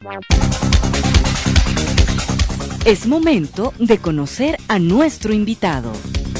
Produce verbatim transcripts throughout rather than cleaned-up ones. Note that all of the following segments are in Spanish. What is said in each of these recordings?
Es momento de conocer a nuestro invitado.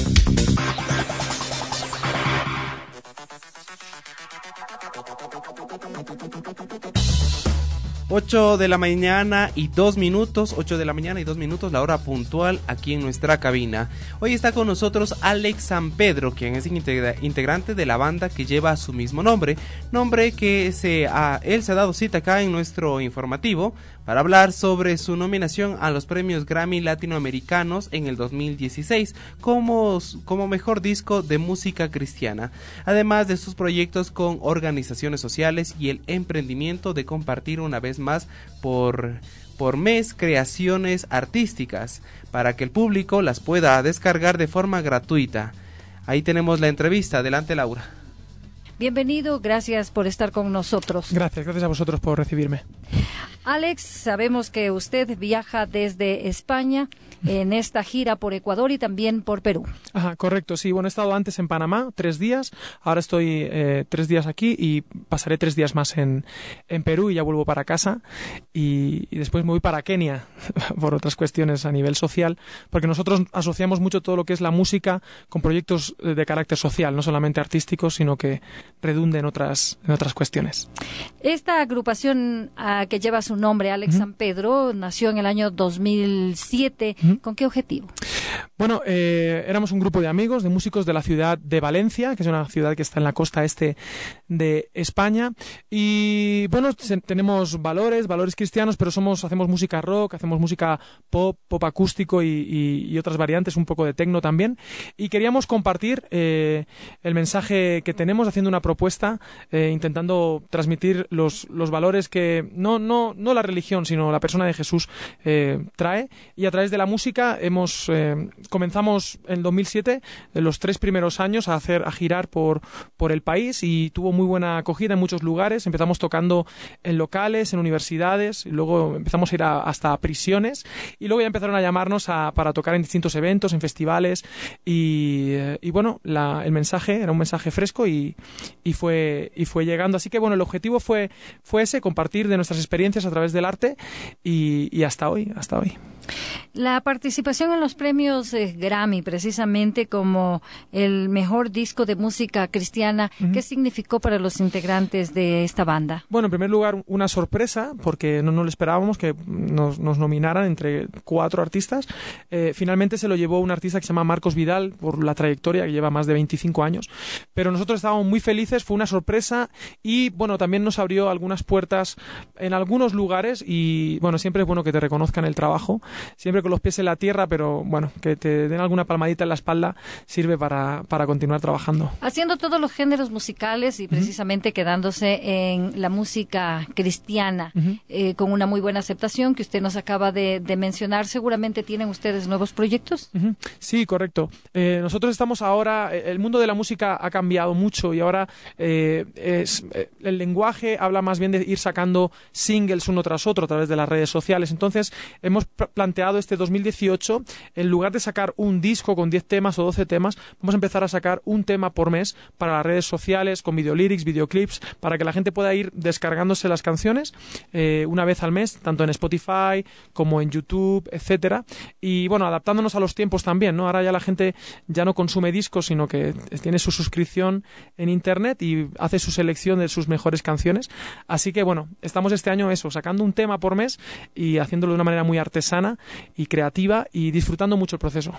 Ocho de la mañana y dos minutos, ocho de la mañana y dos minutos, la hora puntual aquí en nuestra cabina. Hoy está con nosotros Alex San Pedro, quien es integra- integrante de la banda que lleva su mismo nombre, nombre que se ha, él se ha dado cita acá en nuestro informativo para hablar sobre su nominación a los premios Grammy Latinoamericanos en el dos mil dieciséis como, como mejor disco de música cristiana, además de sus proyectos con organizaciones sociales y el emprendimiento de compartir una vez más por, por mes creaciones artísticas para que el público las pueda descargar de forma gratuita. Ahí tenemos la entrevista. Adelante, Laura. Bienvenido, gracias por estar con nosotros. Gracias, gracias a vosotros por recibirme. Alex, sabemos que usted viaja desde España en esta gira por Ecuador y también por Perú. Ajá, correcto, sí. Bueno, he estado antes en Panamá, tres días, ahora estoy eh, tres días aquí y pasaré tres días más en, en Perú y ya vuelvo para casa y, y después me voy para Kenia por otras cuestiones a nivel social, porque nosotros asociamos mucho todo lo que es la música con proyectos de carácter social, no solamente artísticos, sino que redunde en otras, en otras cuestiones. Esta agrupación uh, que lleva su nombre, Alex uh-huh. San Pedro, nació en el año dos mil siete. Uh-huh. ¿Con qué objetivo? Bueno, eh, éramos un grupo de amigos, de músicos de la ciudad de Valencia, que es una ciudad que está en la costa este de España. Y bueno, se, tenemos valores, valores cristianos, pero somos, hacemos música rock, hacemos música pop, pop acústico y, y, y otras variantes, un poco de techno también. Y queríamos compartir eh, el mensaje que tenemos, haciendo una propuesta, eh, intentando transmitir los, los valores que no, no, no la religión, sino la persona de Jesús eh, trae. Y a través de la música hemos eh, comenzamos en dos mil siete, en los tres primeros años, a hacer a girar por, por el país y tuvo muy buena acogida en muchos lugares. Empezamos tocando en locales, en universidades, y luego empezamos a ir a, hasta a prisiones y luego ya empezaron a llamarnos a, para tocar en distintos eventos, en festivales y, y bueno, la, el mensaje era un mensaje fresco y, y, fue, y fue llegando. Así que bueno, el objetivo fue, fue ese, compartir de nuestras experiencias a través del arte y, y hasta hoy, hasta hoy. La participación en los premios eh, Grammy, precisamente como el mejor disco de música cristiana, uh-huh. ¿qué significó para los integrantes de esta banda? Bueno, en primer lugar, una sorpresa, porque no, no lo esperábamos que nos, nos nominaran entre cuatro artistas. Eh, finalmente se lo llevó un artista que se llama Marcos Vidal, por la trayectoria, que lleva más de veinticinco años. Pero nosotros estábamos muy felices, fue una sorpresa y, bueno, también nos abrió algunas puertas en algunos lugares y, bueno, siempre es bueno que te reconozcan el trabajo, siempre con los pies en la tierra, pero bueno, que te den alguna palmadita en la espalda sirve para, para continuar trabajando. Haciendo todos los géneros musicales y precisamente uh-huh. quedándose en la música cristiana, uh-huh. eh, con una muy buena aceptación que usted nos acaba de, de mencionar, ¿seguramente tienen ustedes nuevos proyectos? Uh-huh. Sí, correcto. Eh, nosotros estamos ahora, el mundo de la música ha cambiado mucho y ahora eh, es, eh, el lenguaje habla más bien de ir sacando singles uno tras otro a través de las redes sociales. Entonces, hemos pr- planteado este dos mil dieciocho, en lugar de sacar un disco con diez temas o doce temas, vamos a empezar a sacar un tema por mes para las redes sociales, con videolyrics, videoclips, para que la gente pueda ir descargándose las canciones eh, una vez al mes, tanto en Spotify como en YouTube, etcétera. Y bueno, adaptándonos a los tiempos también, ¿no? Ahora ya la gente ya no consume discos, sino que tiene su suscripción en internet y hace su selección de sus mejores canciones. Así que bueno, estamos este año eso, sacando un tema por mes y haciéndolo de una manera muy artesana y creativa y disfrutando mucho el proceso.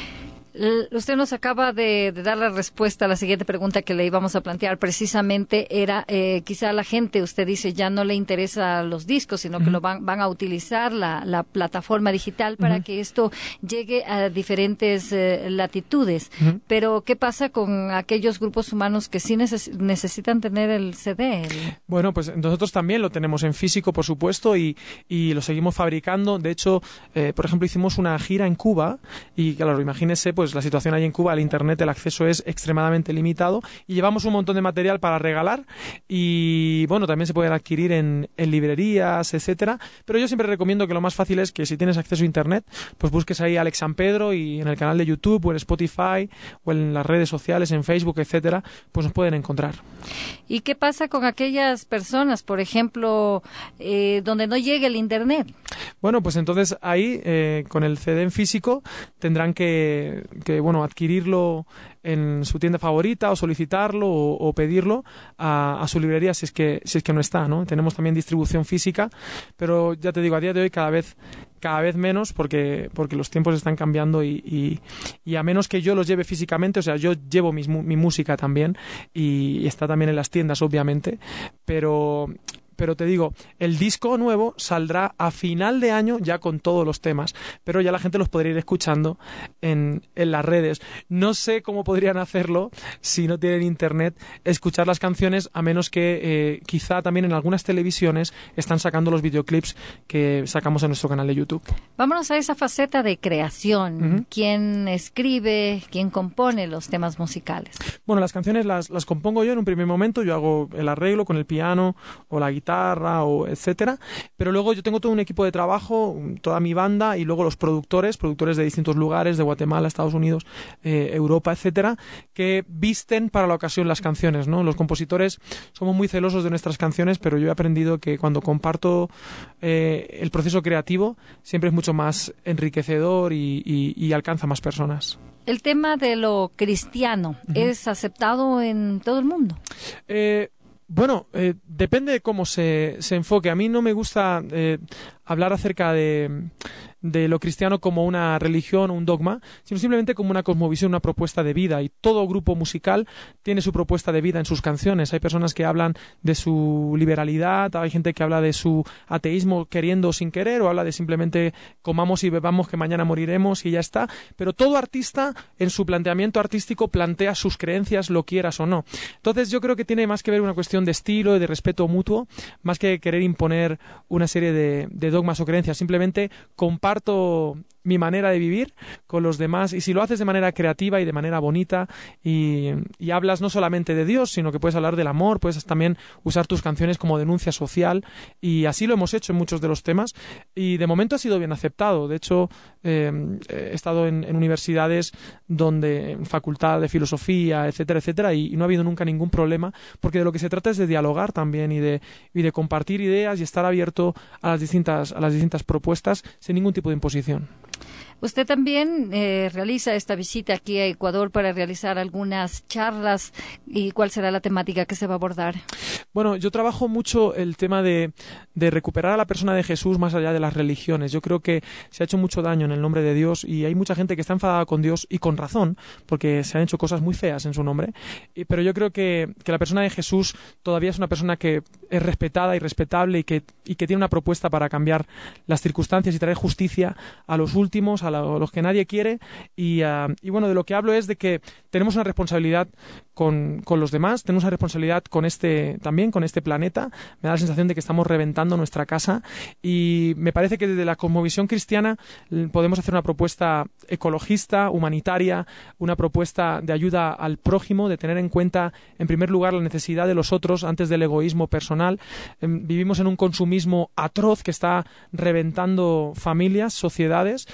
Usted nos acaba de, de dar la respuesta a la siguiente pregunta que le íbamos a plantear. Precisamente era, eh, quizá a la gente, usted dice, ya no le interesa los discos, sino uh-huh. que lo van, van a utilizar la, la plataforma digital para uh-huh. que esto llegue a diferentes eh, latitudes. Uh-huh. Pero, ¿qué pasa con aquellos grupos humanos que sí neces- necesitan tener el C D? El... Bueno, pues nosotros también lo tenemos en físico, por supuesto, y, y lo seguimos fabricando. De hecho, eh, por ejemplo, hicimos una gira en Cuba y, claro, imagínese, pues, pues la situación ahí en Cuba, el internet, el acceso es extremadamente limitado y llevamos un montón de material para regalar y bueno, también se pueden adquirir en, en librerías, etcétera, pero yo siempre recomiendo que lo más fácil es que si tienes acceso a internet, pues busques ahí a Alex San Pedro y en el canal de YouTube o en Spotify o en las redes sociales, en Facebook, etcétera, pues nos pueden encontrar. ¿Y qué pasa con aquellas personas, por ejemplo, eh, donde no llegue el internet? Bueno, pues entonces ahí, eh, con el C D en físico, tendrán que, que bueno, adquirirlo en su tienda favorita o solicitarlo o, o pedirlo a, a su librería si es que si es que no está, ¿no? Tenemos también distribución física, pero ya te digo, a día de hoy cada vez cada vez menos porque porque los tiempos están cambiando y, y, y a menos que yo los lleve físicamente, o sea, yo llevo mis, mi música también y, y está también en las tiendas, obviamente, pero pero te digo, el disco nuevo saldrá a final de año ya con todos los temas, pero ya la gente los podría ir escuchando en, en las redes. No sé cómo podrían hacerlo si no tienen internet, escuchar las canciones, a menos que eh, quizá también en algunas televisiones están sacando los videoclips que sacamos en nuestro canal de YouTube. Vámonos a esa faceta de creación. Uh-huh. ¿Quién escribe, quién compone los temas musicales? Bueno, las canciones las, las compongo yo en un primer momento, yo hago el arreglo con el piano o la guitarra o etcétera, pero luego yo tengo todo un equipo de trabajo, toda mi banda y luego los productores, productores de distintos lugares, de Guatemala, Estados Unidos, eh, Europa, etcétera, que visten para la ocasión las canciones, ¿no? Los compositores somos muy celosos de nuestras canciones, pero yo he aprendido que cuando comparto eh, el proceso creativo siempre es mucho más enriquecedor y, y, y alcanza más personas. El tema de lo cristiano, uh-huh. ¿es aceptado en todo el mundo? Eh, Bueno, eh, depende de cómo se, se enfoque. A mí no me gusta eh, hablar acerca de, de lo cristiano como una religión o un dogma, sino simplemente como una cosmovisión, una propuesta de vida. Y todo grupo musical tiene su propuesta de vida en sus canciones. Hay personas que hablan de su liberalidad, hay gente que habla de su ateísmo queriendo o sin querer, o habla de simplemente comamos y bebamos que mañana moriremos y ya está. Pero todo artista en su planteamiento artístico plantea sus creencias, lo quieras o no. Entonces yo creo que tiene más que ver una cuestión de estilo y de respeto mutuo, más que querer imponer una serie de, de dogmas o creencias. Simplemente comparto mi manera de vivir con los demás, y si lo haces de manera creativa y de manera bonita y, y hablas no solamente de Dios, sino que puedes hablar del amor, puedes también usar tus canciones como denuncia social, y así lo hemos hecho en muchos de los temas y de momento ha sido bien aceptado. De hecho, eh, he estado en, en universidades donde, en facultad de filosofía, etcétera, etcétera, y, y no ha habido nunca ningún problema, porque de lo que se trata es de dialogar también y de, y de compartir ideas y estar abierto a las distintas, a las distintas propuestas sin ningún tipo de imposición. Usted también eh, realiza esta visita aquí a Ecuador para realizar algunas charlas. ¿Y cuál será la temática que se va a abordar? Bueno, yo trabajo mucho el tema de, de recuperar a la persona de Jesús más allá de las religiones. Yo creo que se ha hecho mucho daño en el nombre de Dios y hay mucha gente que está enfadada con Dios y con razón, porque se han hecho cosas muy feas en su nombre. Y, pero yo creo que, que la persona de Jesús todavía es una persona que es respetada y respetable y que, y que tiene una propuesta para cambiar las circunstancias y traer justicia a los últimos, a, la, a los que nadie quiere. Y, uh, y bueno, de lo que hablo es de que tenemos una responsabilidad con, con los demás, tenemos una responsabilidad con este también, con este planeta. Me da la sensación de que estamos reventando nuestra casa y me parece que desde la cosmovisión cristiana podemos hacer una propuesta ecologista, humanitaria, una propuesta de ayuda al prójimo, de tener en cuenta en primer lugar la necesidad de los otros antes del egoísmo personal. Vivimos en un consumismo atroz que está reventando familias, sociedades,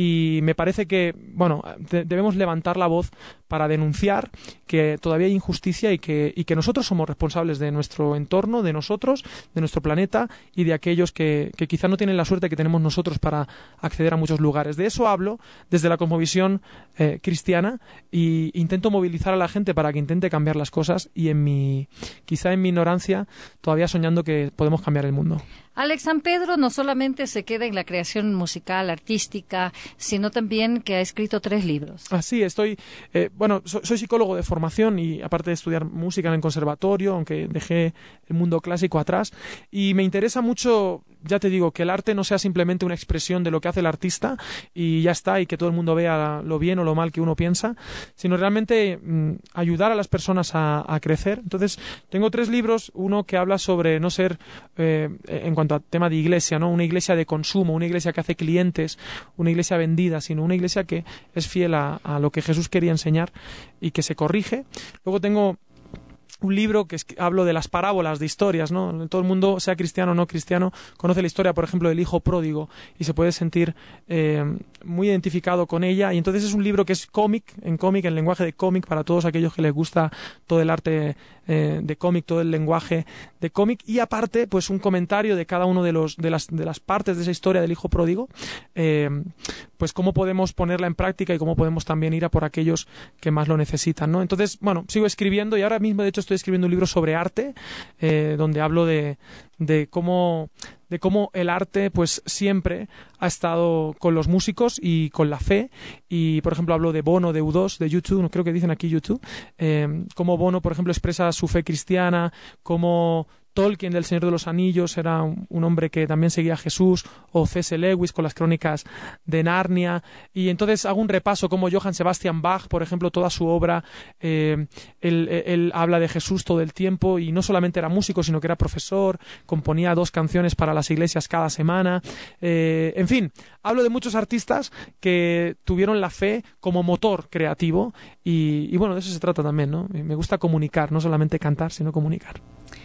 y me parece que, bueno, de- debemos levantar la voz para denunciar que todavía hay injusticia y que, y que nosotros somos responsables de nuestro entorno, de nosotros, de nuestro planeta y de aquellos que, que quizá no tienen la suerte que tenemos nosotros para acceder a muchos lugares. De eso hablo desde la cosmovisión eh, cristiana, y intento movilizar a la gente para que intente cambiar las cosas, y en mi, quizá en mi ignorancia, todavía soñando que podemos cambiar el mundo. Alex San Pedro no solamente se queda en la creación musical, artística, sino también que ha escrito tres libros. Así, estoy, eh, bueno, so- soy psicólogo de formación y aparte de estudiar música en el conservatorio, aunque dejé el mundo clásico atrás, y me interesa mucho, ya te digo, que el arte no sea simplemente una expresión de lo que hace el artista y ya está, y que todo el mundo vea lo bien o lo mal que uno piensa, sino realmente mm, ayudar a las personas a, a crecer. Entonces, tengo tres libros, uno que habla sobre no ser, eh, en cuanto a tema de iglesia, ¿no? Una iglesia de consumo, una iglesia que hace clientes, una iglesia iglesia vendida, sino una iglesia que es fiel a, a lo que Jesús quería enseñar y que se corrige. Luego tengo un libro que es, que hablo de las parábolas de historias, ¿no? Todo el mundo, sea cristiano o no cristiano, conoce la historia, por ejemplo, del hijo pródigo y se puede sentir eh, muy identificado con ella. Y entonces es un libro que es cómic, en cómic, en lenguaje de cómic, para todos aquellos que les gusta todo el arte eh, de cómic, todo el lenguaje de cómic. Y aparte, pues un comentario de cada uno de los de las de las partes de esa historia del hijo pródigo, eh, pues cómo podemos ponerla en práctica y cómo podemos también ir a por aquellos que más lo necesitan, ¿no? Entonces, bueno, sigo escribiendo y ahora mismo, de hecho, estoy escribiendo un libro sobre arte, eh, donde hablo de, de cómo de cómo el arte pues siempre ha estado con los músicos y con la fe. Y por ejemplo hablo de Bono, de U dos, de U dos, no creo que dicen aquí U dos, eh, cómo Bono por ejemplo expresa su fe cristiana, cómo Tolkien del Señor de los Anillos era un, un hombre que también seguía a Jesús, o C S Lewis con las crónicas de Narnia. Y entonces hago un repaso como Johann Sebastian Bach, por ejemplo, toda su obra, eh, él, él habla de Jesús todo el tiempo, y no solamente era músico, sino que era profesor, componía dos canciones para las iglesias cada semana. Eh, en fin, hablo de muchos artistas que tuvieron la fe como motor creativo, y, y bueno, de eso se trata también, ¿no? Me gusta comunicar, no solamente cantar, sino comunicar.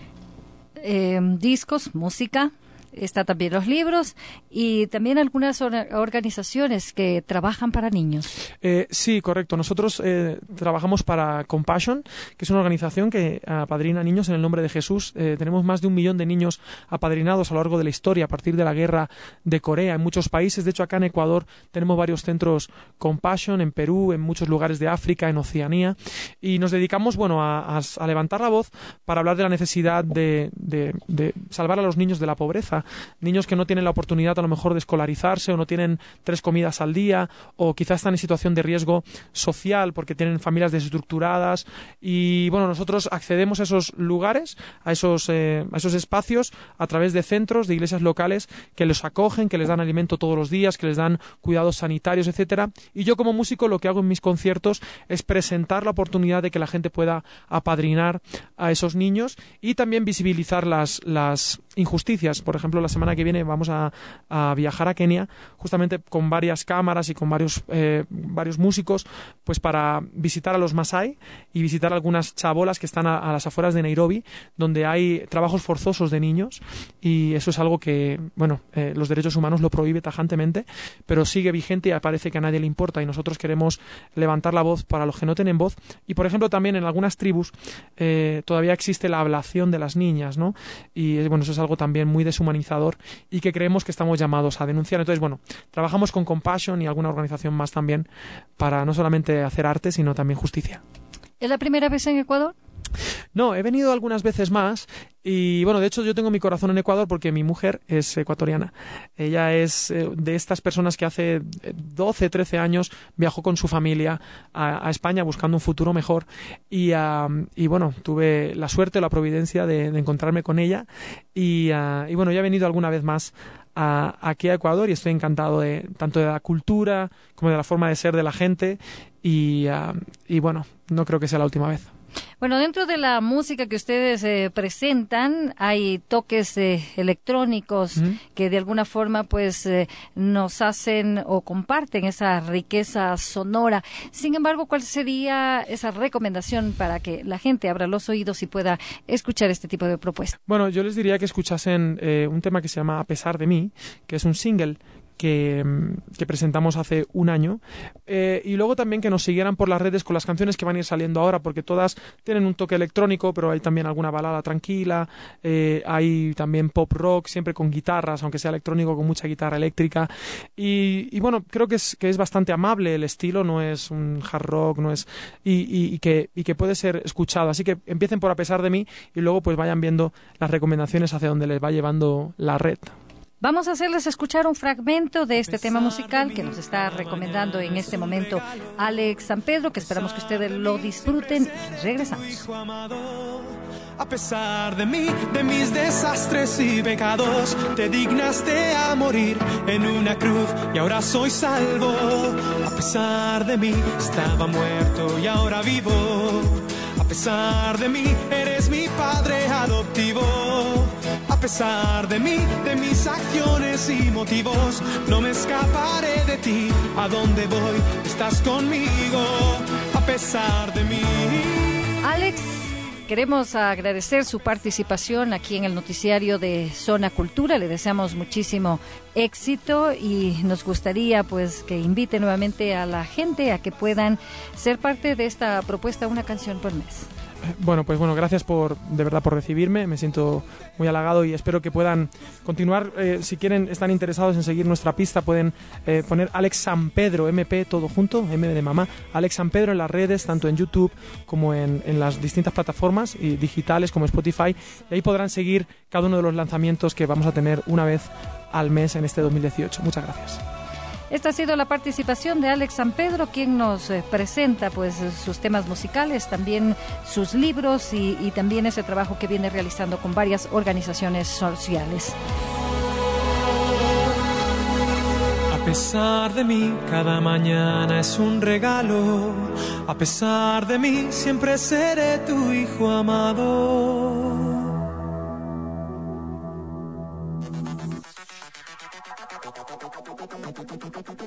Eh, discos, música, está también los libros y también algunas or- organizaciones que trabajan para niños. Eh, sí, correcto. Nosotros eh, trabajamos para Compassion, que es una organización que apadrina niños en el nombre de Jesús. Eh, tenemos más de un millón de niños apadrinados a lo largo de la historia, a partir de la guerra de Corea, en muchos países. De hecho, acá en Ecuador tenemos varios centros Compassion, en Perú, en muchos lugares de África, en Oceanía, y nos dedicamos, bueno, a, a, a levantar la voz para hablar de la necesidad de, de, de salvar a los niños de la pobreza. Niños que no tienen la oportunidad a lo mejor de escolarizarse, o no tienen tres comidas al día, o quizás están en situación de riesgo social porque tienen familias desestructuradas. Y bueno, nosotros accedemos a esos lugares, a esos, eh, a esos espacios a través de centros, de iglesias locales que los acogen, que les dan alimento todos los días, que les dan cuidados sanitarios, etcétera. Y yo como músico lo que hago en mis conciertos es presentar la oportunidad de que la gente pueda apadrinar a esos niños y también visibilizar las, las injusticias. Por ejemplo, la semana que viene vamos a, a viajar a Kenia, justamente con varias cámaras y con varios, eh, varios músicos, pues para visitar a los Masái y visitar algunas chabolas que están a, a las afueras de Nairobi, donde hay trabajos forzosos de niños, y eso es algo que, bueno, eh, los derechos humanos lo prohíbe tajantemente, pero sigue vigente y parece que a nadie le importa, y nosotros queremos levantar la voz para los que no tienen voz. Y por ejemplo también en algunas tribus eh, todavía existe la ablación de las niñas, ¿no? Y bueno, eso es algo también muy deshumanizador y que creemos que estamos llamados a denunciar. Entonces, bueno, trabajamos con Compassion y alguna organización más también para no solamente hacer arte, sino también justicia. ¿Es la primera vez en Ecuador? No, he venido algunas veces más y bueno, de hecho yo tengo mi corazón en Ecuador porque mi mujer es ecuatoriana. Ella es eh, de estas personas que hace doce, trece años viajó con su familia a, a España buscando un futuro mejor y, uh, y bueno, tuve la suerte o la providencia de, de encontrarme con ella y, uh, y bueno, ya he venido alguna vez más a, aquí a Ecuador y estoy encantado de tanto de la cultura como de la forma de ser de la gente y, uh, y bueno, no creo que sea la última vez. Bueno, dentro de la música que ustedes eh, presentan hay toques eh, electrónicos uh-huh. que de alguna forma pues eh, nos hacen o comparten esa riqueza sonora. Sin embargo, ¿cuál sería esa recomendación para que la gente abra los oídos y pueda escuchar este tipo de propuestas? Bueno, yo les diría que escuchasen eh, un tema que se llama A pesar de mí, que es un single Que, que presentamos hace un año eh, y luego también que nos siguieran por las redes con las canciones que van a ir saliendo ahora, porque todas tienen un toque electrónico, pero hay también alguna balada tranquila, eh, hay también pop rock, siempre con guitarras, aunque sea electrónico, con mucha guitarra eléctrica y, y bueno, creo que es, que es bastante amable el estilo, no es un hard rock, no es y, y, y, que, y que puede ser escuchado, así que empiecen por A pesar de mí y luego pues vayan viendo las recomendaciones hacia donde les va llevando la red. Vamos a hacerles escuchar un fragmento de este tema musical que nos está recomendando en este momento Alex San Pedro, que esperamos que ustedes lo disfruten y regresamos. A pesar de mí, de mis desastres y pecados, te dignaste a morir en una cruz y ahora soy salvo. A pesar de mí, estaba muerto y ahora vivo. A pesar de mí, eres mi padre adoptivo. A pesar de mí, de mis acciones y motivos, no me escaparé de ti. A donde voy, estás conmigo, a pesar de mí. Alex, queremos agradecer su participación aquí en el noticiario de Zona Cultura. Le deseamos muchísimo éxito y nos gustaría pues que invite nuevamente a la gente a que puedan ser parte de esta propuesta Una Canción por Mes. Bueno, pues bueno, gracias por de verdad por recibirme, me siento muy halagado y espero que puedan continuar, eh, si quieren, están interesados en seguir nuestra pista, pueden eh, poner Alex San Pedro, M P todo junto, M de mamá, Alex San Pedro en las redes, tanto en YouTube como en, en las distintas plataformas y digitales como Spotify, y ahí podrán seguir cada uno de los lanzamientos que vamos a tener una vez al mes en este dos mil dieciocho. Muchas gracias. Esta ha sido la participación de Alex San Pedro, quien nos eh, presenta pues sus temas musicales, también sus libros y, y también ese trabajo que viene realizando con varias organizaciones sociales. A pesar de mí, cada mañana es un regalo. A pesar de mí, siempre seré tu hijo amado.